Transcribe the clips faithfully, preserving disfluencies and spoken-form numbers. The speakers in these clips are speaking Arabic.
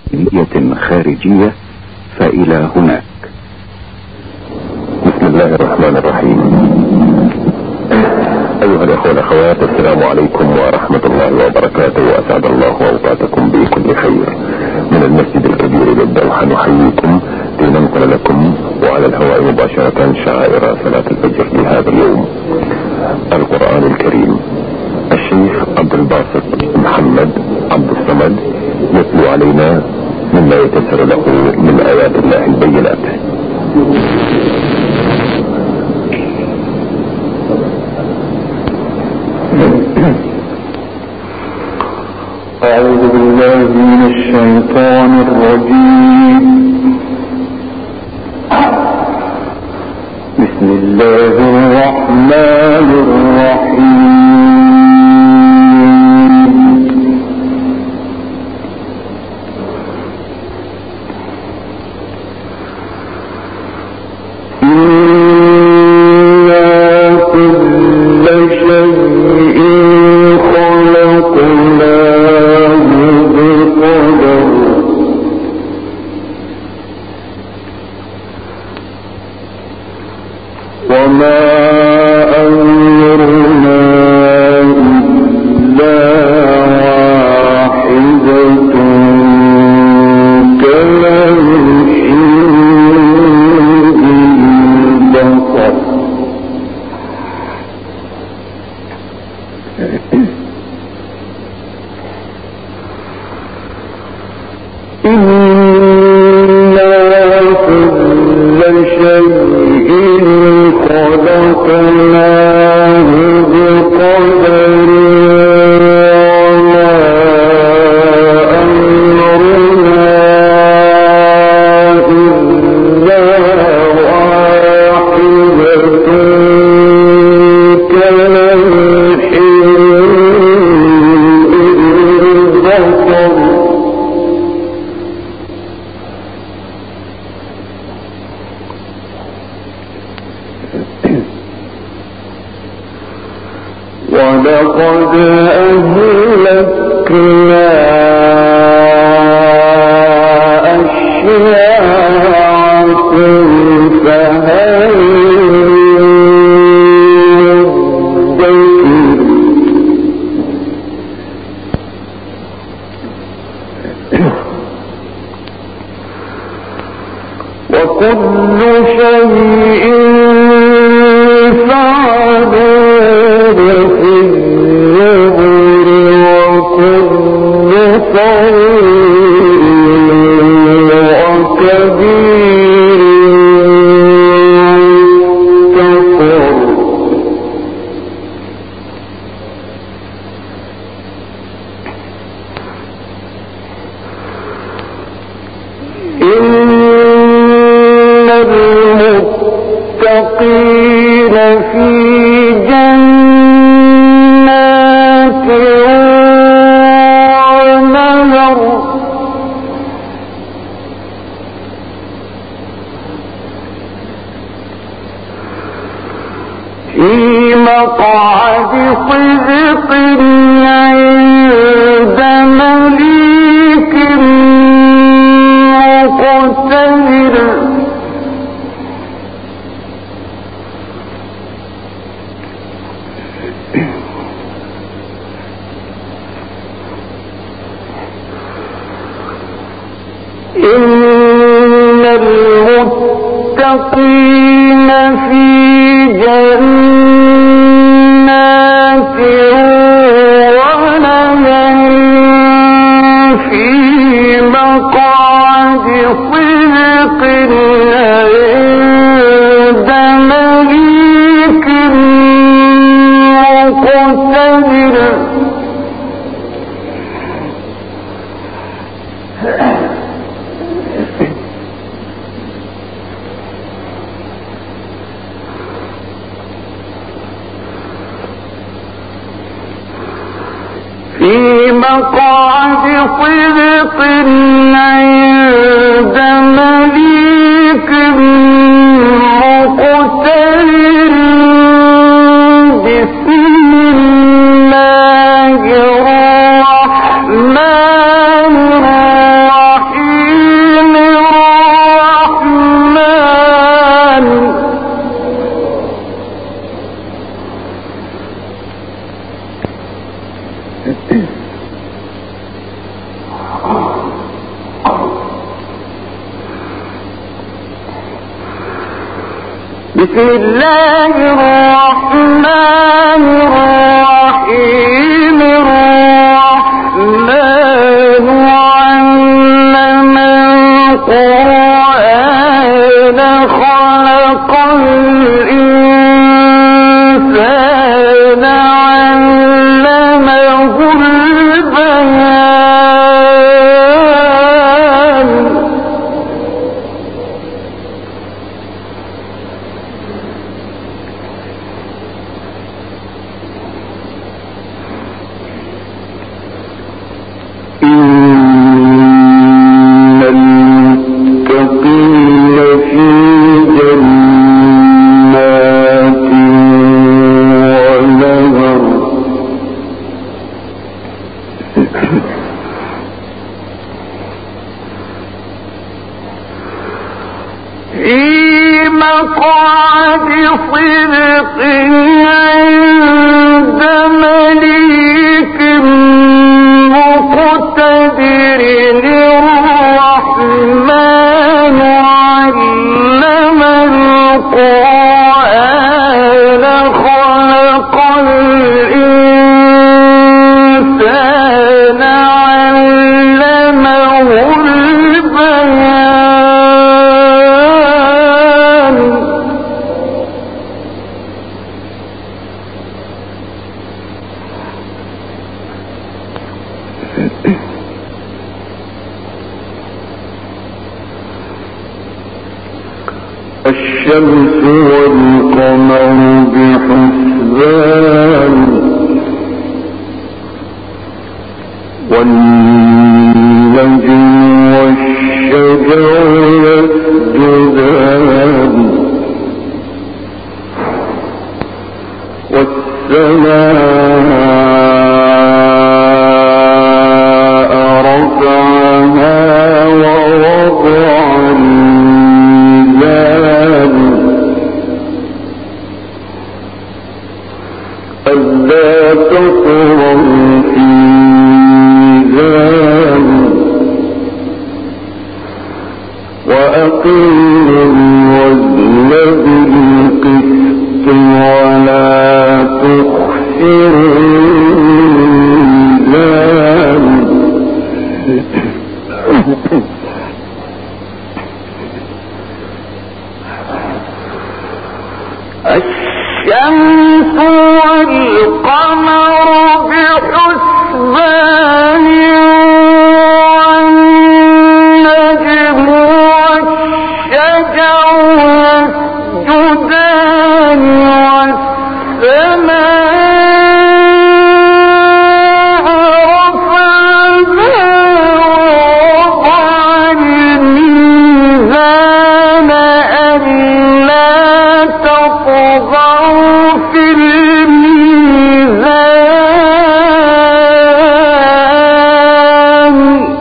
نية خارجية فإلى هناك. بسم الله الرحمن الرحيم. أيها الأخوة والأخوات، السلام عليكم ورحمة الله وبركاته، وأسعد الله أوقاتكم بكل خير. من المسجد الكبير للدوحة نحييكم لننقل لكم وعلى الهواء مباشرة شعائر صلاة الفجر لهذا اليوم. القرآن الكريم، الشيخ عبد الباسط محمد عبد الصمد يتلو علينا مما يتسر له من آيات الله البينات. أعوذ بالله من الشيطان الرجيم. بسم الله الرحمن الرحيم. ولقد أهلكنا أشياعكم فهل وكل شيء فعلوه في الزبر وكل صغير وكبير مستقر. المتقين في جنات ونهر في مقعد صدق عند مليك مقتدر. إن المتقين في جنات ونهر في مقعد صدق عند مليك مقتدر. في مقعد صدق عند مليك مقتدر. بسم الله الرحمن الرحيم. بسم الله الرحمن الرحيم الرحمن علم القرآن خلق الإنسان علمه البيان إن المتقين في جنات ونهر في مقعد صدق عند مليك مقتدر الرحمن علم القرآن خلق الإنسان علمه البيان الشمس والقمر بحسبان والنجم والشجر يسجدان والسماء رفعها ووضع الميزان ألا تطغوا في الميزان وأقيموا الوزن بالقسط ولا تخسروا الميزان الشمس والقمر بحسبان والنجم والشجر يسجدان والسماء رفعها ووضع الميزان ألا تطغوا في الميزان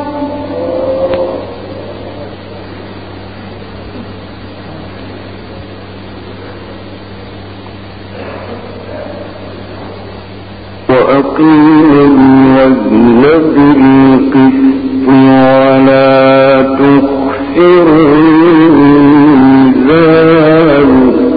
وأقيموا الوزن بالقسط ولا تخسروا الميزان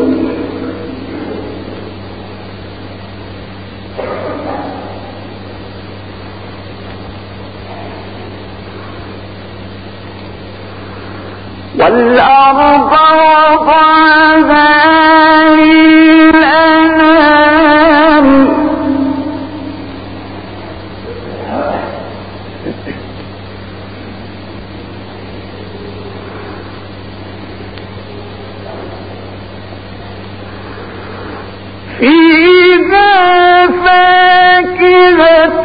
والأرض وضعها للأنام فيها فاكهة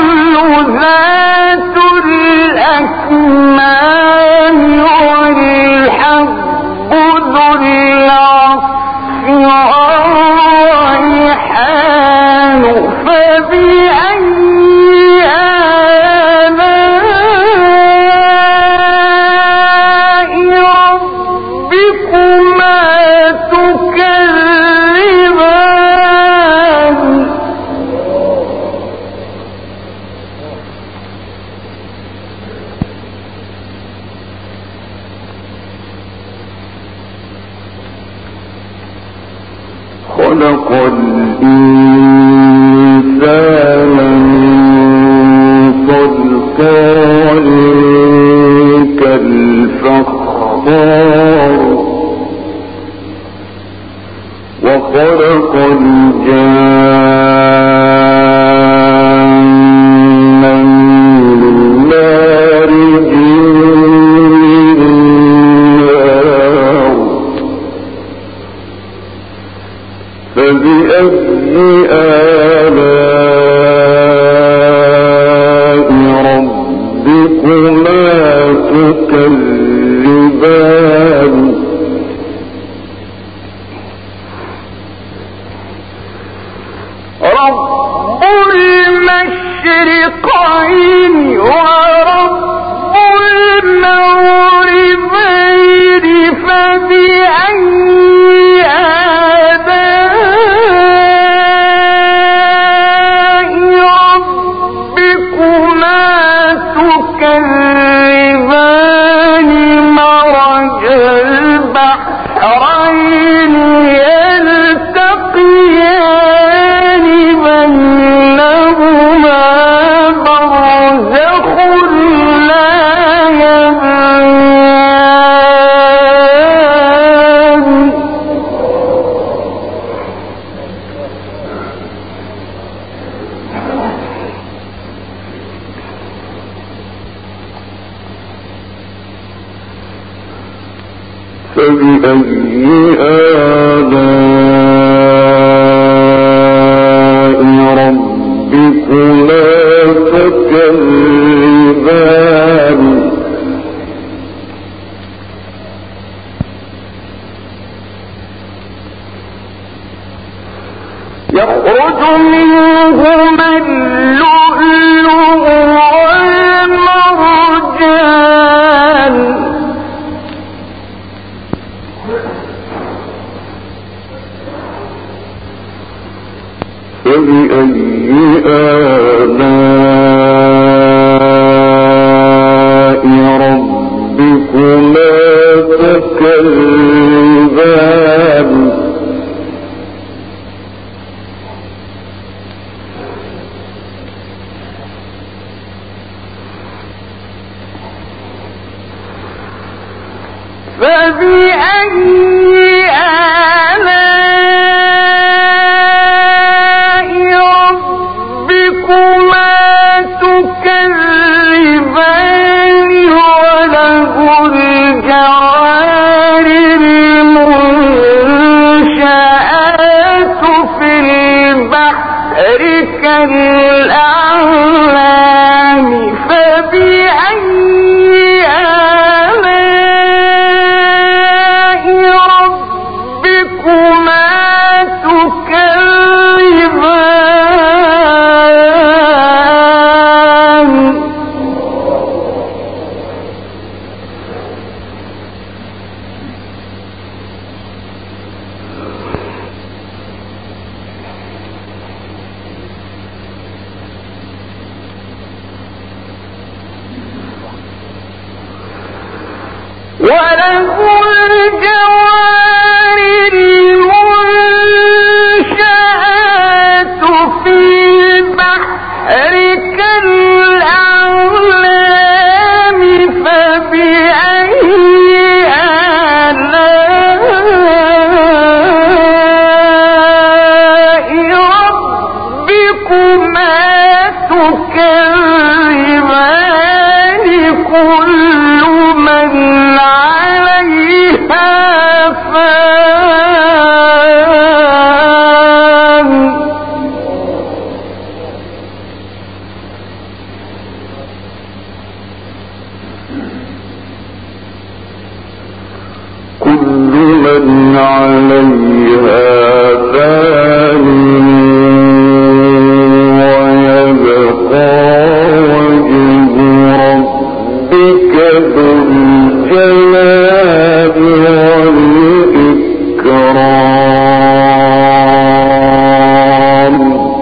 والنخل ذات الأكمام والأعناب الأبصار وخلق الجان من مارج من نار فبأي آلاء ربكما تكذبان رب المشرقين ورب المغربين فبأي آلاء ربكما تكذبان مرج البحرين يلتقيان بينهما برزخ لا يبغيان فبأي آلاء ربكما تكذبان يخرج منهما اللؤلؤ والمرجان فبأي آلاء ربكما تكذبان فبأي آلاء ربكما تكذبان وله الجوار المنشآت في البحر كالأعلام فبأي وله الجوار المنشآت في البحر كالأعلام فبأي آلاء ربكما تكذبان كل من عليها فان كل من عليها فان ويبقى وجه ربك ذو الجلال والإكرام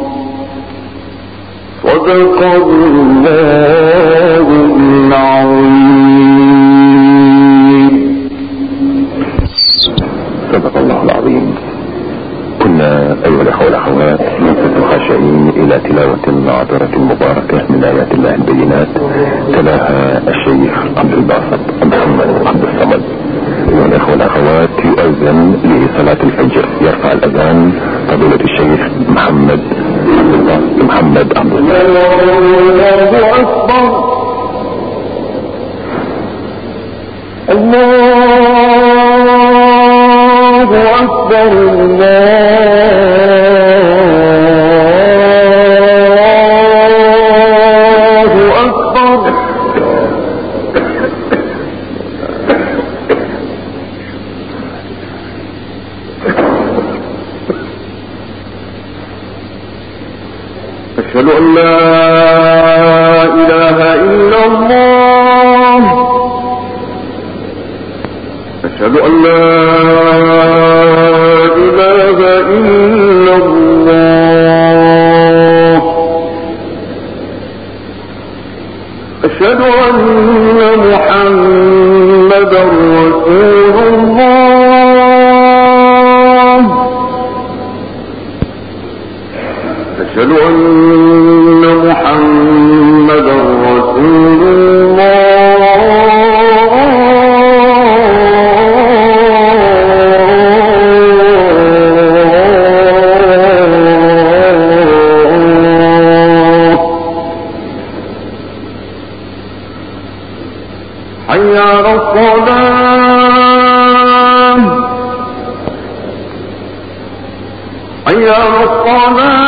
صدق الله العظيم. صدق الله العظيم. كنا أيها الأخوة والأخوات ننصت خاشعين إلى تلاوة عطرة مباركة من آيات الله البينات تلاها الشيخ عبد الباسط محمد عبد الصمد الأذان لصلاة الفجر. يرفع الأذان فضيلة الشيخ محمد محمد عبد الله. الله أكبر الله أكبر الله أكبر. أشهد أن لا إله إلا الله. أشهد أن لا إله إلا الله. أشهد أن محمدا رسول الله. أشهد أن محمدا رسول الله. حي على الصلاة. حي على الصلاة.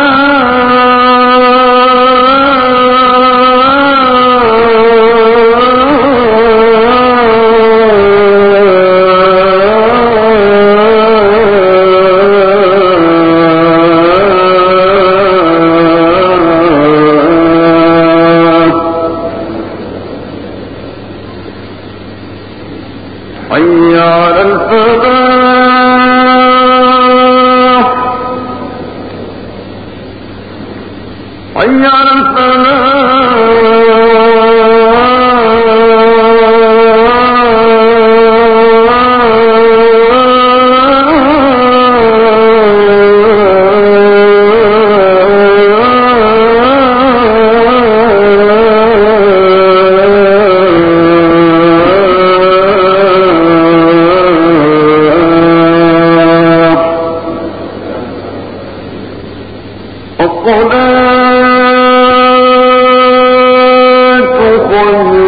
حي على الفلاح. حي على الصلاة خير